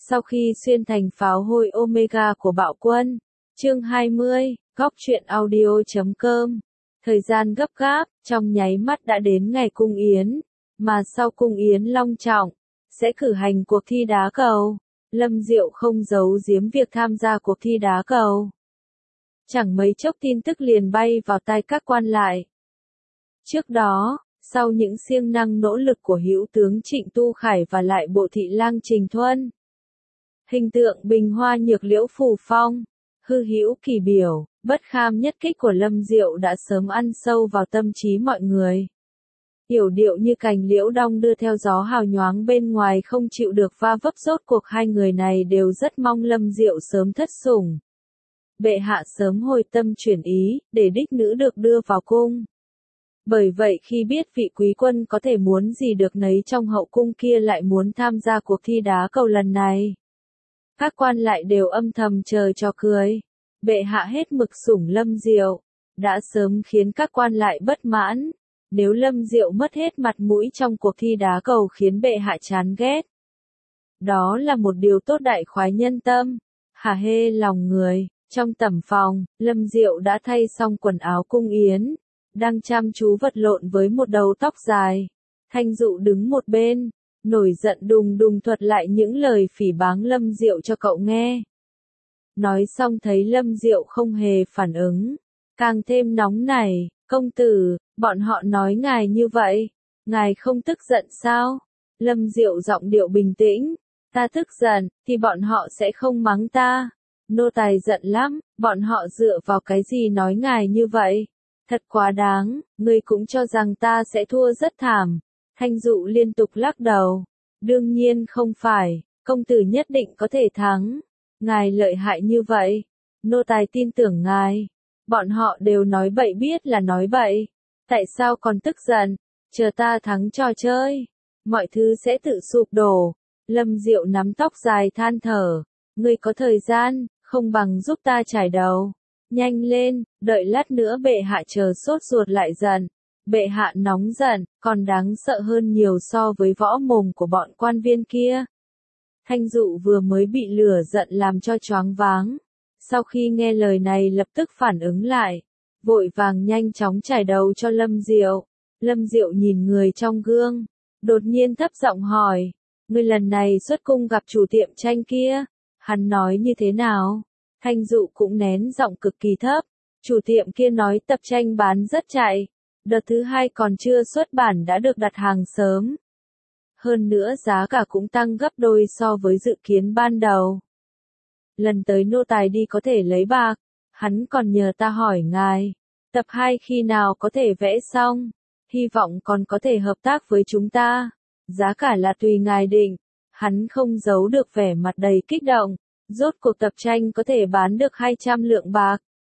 Sau khi xuyên thành pháo hôi Omega của bạo quân. Chương 20, góc truyện audio.com. Thời gian gấp gáp, trong nháy mắt đã đến ngày cung yến, mà sau cung yến long trọng, sẽ cử hành cuộc thi đá cầu. Lâm Diệu không giấu giếm việc tham gia cuộc thi đá cầu. Chẳng mấy chốc tin tức liền bay vào tai các quan lại. Trước đó, sau những siêng năng nỗ lực của hữu tướng Trịnh Tu Khải và lại bộ thị lang Trình Thuân, hình tượng bình hoa nhược liễu phù phong, hư hữu kỳ biểu, bất kham nhất kích của Lâm Diệu đã sớm ăn sâu vào tâm trí mọi người. Yểu điệu như cành liễu đong đưa theo gió hào nhoáng bên ngoài không chịu được va vấp, rốt cuộc hai người này đều rất mong Lâm Diệu sớm thất sủng. Bệ hạ sớm hồi tâm chuyển ý, để đích nữ được đưa vào cung. Bởi vậy khi biết vị quý quân có thể muốn gì được nấy trong hậu cung kia lại muốn tham gia cuộc thi đá cầu lần này, các quan lại đều âm thầm chờ trò cười. Bệ hạ hết mực sủng Lâm Diệu, đã sớm khiến các quan lại bất mãn. Nếu Lâm Diệu mất hết mặt mũi trong cuộc thi đá cầu khiến bệ hạ chán ghét, đó là một điều tốt đại khoái nhân tâm, hả hê lòng người. Trong tẩm phòng, Lâm Diệu đã thay xong quần áo cung yến, đang chăm chú vật lộn với một đầu tóc dài. Thanh Dụ đứng một bên, nổi giận đùng đùng thuật lại những lời phỉ báng Lâm Diệu cho cậu nghe. Nói xong thấy Lâm Diệu không hề phản ứng, càng thêm nóng nảy. Công tử, bọn họ nói ngài như vậy, ngài không tức giận sao? Lâm Diệu giọng điệu bình tĩnh, ta tức giận, thì bọn họ sẽ không mắng ta. Nô tài giận lắm, bọn họ dựa vào cái gì nói ngài như vậy? Thật quá đáng, ngươi cũng cho rằng ta sẽ thua rất thảm. Thanh Dụ liên tục lắc đầu. Đương nhiên không phải, công tử nhất định có thể thắng. Ngài lợi hại như vậy, nô tài tin tưởng ngài. Bọn họ đều nói bậy, biết là nói bậy. Tại sao còn tức giận? Chờ ta thắng trò chơi, mọi thứ sẽ tự sụp đổ. Lâm Diệu nắm tóc dài than thở. Ngươi có thời gian, không bằng giúp ta chải đầu. Nhanh lên, đợi lát nữa bệ hạ chờ sốt ruột lại giận. Bệ hạ nóng giận, còn đáng sợ hơn nhiều so với võ mồm của bọn quan viên kia. Thanh Dụ vừa mới bị lửa giận làm cho choáng váng. Sau khi nghe lời này lập tức phản ứng lại, vội vàng nhanh chóng chải đầu cho Lâm Diệu. Lâm Diệu nhìn người trong gương, đột nhiên thấp giọng hỏi, ngươi lần này xuất cung gặp chủ tiệm tranh kia, hắn nói như thế nào? Thanh Dụ cũng nén giọng cực kỳ thấp, chủ tiệm kia nói tập tranh bán rất chạy, đợt thứ 2 còn chưa xuất bản đã được đặt hàng sớm. Hơn nữa giá cả cũng tăng gấp đôi so với dự kiến ban đầu. Lần tới nô tài đi có thể lấy bạc, hắn còn nhờ ta hỏi ngài, tập 2 khi nào có thể vẽ xong, hy vọng còn có thể hợp tác với chúng ta, giá cả là tùy ngài định. Hắn không giấu được vẻ mặt đầy kích động, rốt cuộc tập tranh có thể bán được 200 lượng bạc.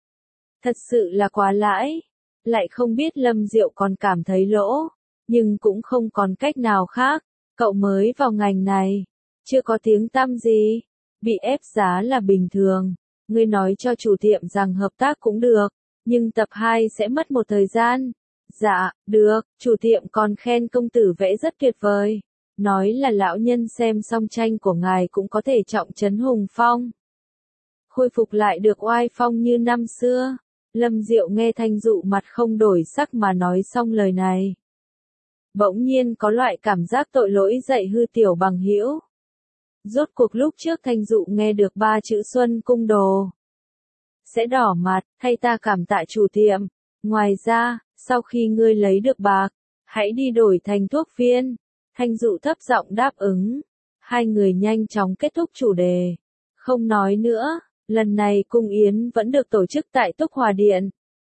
Thật sự là quá lãi, lại không biết Lâm Diệu còn cảm thấy lỗ, nhưng cũng không còn cách nào khác, cậu mới vào ngành này, chưa có tiếng tăm gì. Bị ép giá là bình thường, ngươi nói cho chủ tiệm rằng hợp tác cũng được, nhưng tập 2 sẽ mất một thời gian. Dạ, được, chủ tiệm còn khen công tử vẽ rất tuyệt vời, nói là lão nhân xem xong tranh của ngài cũng có thể trọng trấn hùng phong, khôi phục lại được oai phong như năm xưa. Lâm Diệu nghe Thanh Dụ mặt không đổi sắc mà nói xong lời này, bỗng nhiên có loại cảm giác tội lỗi dậy hư tiểu bằng hữu. Rốt cuộc lúc trước Thanh Dụ nghe được 3 chữ Xuân Cung Đồ sẽ đỏ mặt, thay ta cảm tạ chủ tiệm. Ngoài ra, sau khi ngươi lấy được bạc, hãy đi đổi thành thuốc viên. Thanh Dụ thấp giọng đáp ứng. Hai người nhanh chóng kết thúc chủ đề. Không nói nữa, lần này cung yến vẫn được tổ chức tại Túc Hòa Điện.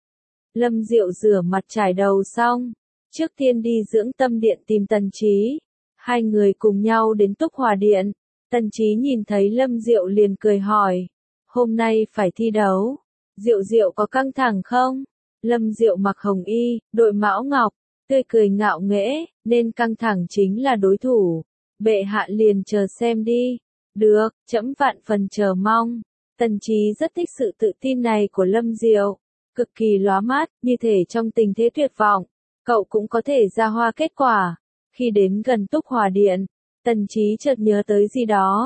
Lâm Diệu rửa mặt trải đầu xong, trước tiên đi dưỡng tâm điện tìm Tần Chí. Hai người cùng nhau đến Túc Hòa Điện. Tần Chí nhìn thấy Lâm Diệu liền cười hỏi, hôm nay phải thi đấu, Diệu Diệu có căng thẳng không? Lâm Diệu mặc hồng y, đội mão ngọc, tươi cười ngạo nghễ, nên căng thẳng chính là đối thủ. Bệ hạ liền chờ xem đi. Được, trẫm vạn phần chờ mong. Tần Chí rất thích sự tự tin này của Lâm Diệu, cực kỳ lóa mắt, như thể trong tình thế tuyệt vọng, cậu cũng có thể ra hoa kết quả. Khi đến gần Túc Hòa Điện, Tần Chí chợt nhớ tới gì đó,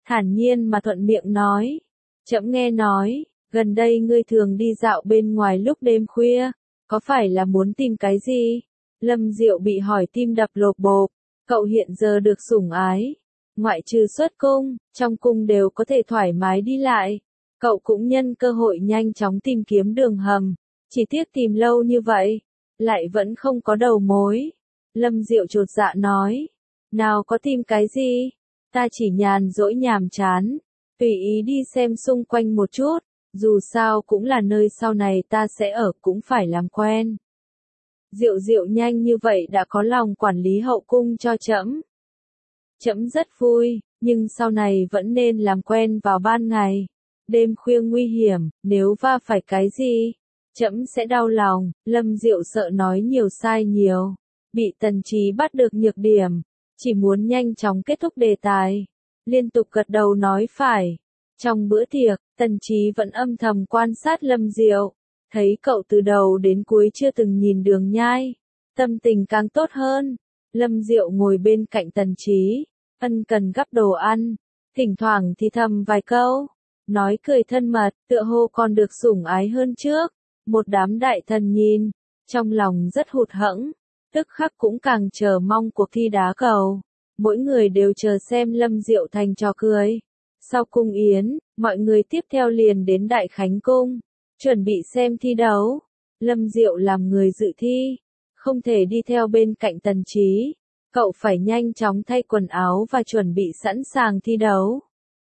thản nhiên mà thuận miệng nói. Trẫm nghe nói, gần đây ngươi thường đi dạo bên ngoài lúc đêm khuya, có phải là muốn tìm cái gì? Lâm Diệu bị hỏi tim đập lộp bộp, cậu hiện giờ được sủng ái, ngoại trừ xuất cung, trong cung đều có thể thoải mái đi lại. Cậu cũng nhân cơ hội nhanh chóng tìm kiếm đường hầm, chỉ tiếc tìm lâu như vậy, lại vẫn không có đầu mối. Lâm Diệu chột dạ nói, nào có tìm cái gì, ta chỉ nhàn rỗi nhàm chán, tùy ý đi xem xung quanh một chút, dù sao cũng là nơi sau này ta sẽ ở cũng phải làm quen. Diệu Diệu nhanh như vậy đã có lòng quản lý hậu cung cho trẫm. Trẫm rất vui, nhưng sau này vẫn nên làm quen vào ban ngày. Đêm khuya nguy hiểm, nếu va phải cái gì, trẫm sẽ đau lòng. Lâm Diệu sợ nói nhiều sai nhiều, bị Tần Chí bắt được nhược điểm, chỉ muốn nhanh chóng kết thúc đề tài, liên tục gật đầu nói phải. Trong bữa tiệc, Tần Chí vẫn âm thầm quan sát Lâm Diệu, thấy cậu từ đầu đến cuối chưa từng nhìn Đường Nhai, tâm tình càng tốt hơn. Lâm Diệu ngồi bên cạnh Tần Chí, ân cần gắp đồ ăn, thỉnh thoảng thì thầm vài câu, nói cười thân mật, tựa hồ còn được sủng ái hơn trước. Một đám đại thần nhìn, trong lòng rất hụt hẫng, tức khắc cũng càng chờ mong cuộc thi đá cầu. Mỗi người đều chờ xem Lâm Diệu thành trò cười. Sau cung yến, mọi người tiếp theo liền đến Đại Khánh Cung, chuẩn bị xem thi đấu. Lâm Diệu làm người dự thi, không thể đi theo bên cạnh Tần Chí. Cậu phải nhanh chóng thay quần áo và chuẩn bị sẵn sàng thi đấu.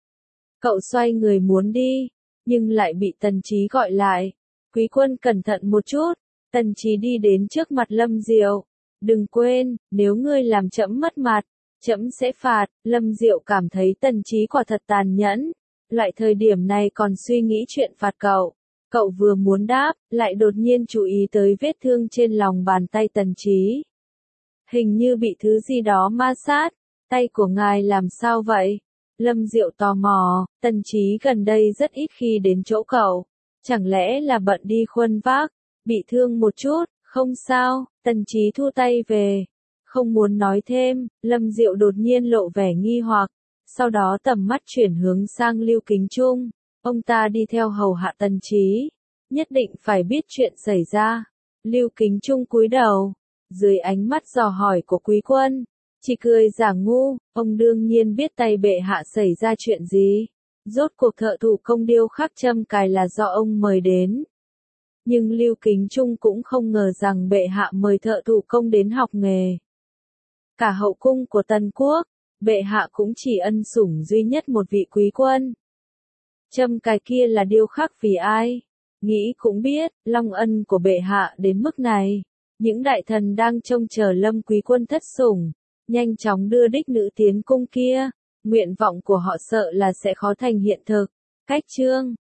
Cậu xoay người muốn đi, nhưng lại bị Tần Chí gọi lại. Quý quân cẩn thận một chút. Tần Chí đi đến trước mặt Lâm Diệu. Đừng quên, nếu ngươi làm trẫm mất mặt, trẫm sẽ phạt. Lâm Diệu cảm thấy Tần Chí quả thật tàn nhẫn. Loại thời điểm này còn suy nghĩ chuyện phạt cậu. Cậu vừa muốn đáp, lại đột nhiên chú ý tới vết thương trên lòng bàn tay Tần Chí. Hình như bị thứ gì đó ma sát. Tay của ngài làm sao vậy? Lâm Diệu tò mò, Tần Chí gần đây rất ít khi đến chỗ cậu. Chẳng lẽ là bận đi khuân vác, bị thương một chút, không sao. Tần Chí thu tay về, không muốn nói thêm. Lâm Diệu đột nhiên lộ vẻ nghi hoặc, sau đó tầm mắt chuyển hướng sang Lưu Kính Trung. Ông ta đi theo hầu hạ Tần Chí, nhất định phải biết chuyện xảy ra. Lưu Kính Trung cúi đầu, dưới ánh mắt dò hỏi của quý quân, chỉ cười giả ngu. Ông đương nhiên biết tay bệ hạ xảy ra chuyện gì. Rốt cuộc thợ thủ công điêu khắc châm cài là do ông mời đến. Nhưng Lưu Kính Trung cũng không ngờ rằng bệ hạ mời thợ thủ công đến học nghề. Cả hậu cung của Tần Quốc, bệ hạ cũng chỉ ân sủng duy nhất một vị quý quân. Châm cài kia là điêu khắc vì ai? Nghĩ cũng biết, long ân của bệ hạ đến mức này. Những đại thần đang trông chờ Lâm quý quân thất sủng, nhanh chóng đưa đích nữ tiến cung kia. Nguyện vọng của họ sợ là sẽ khó thành hiện thực. Cách chương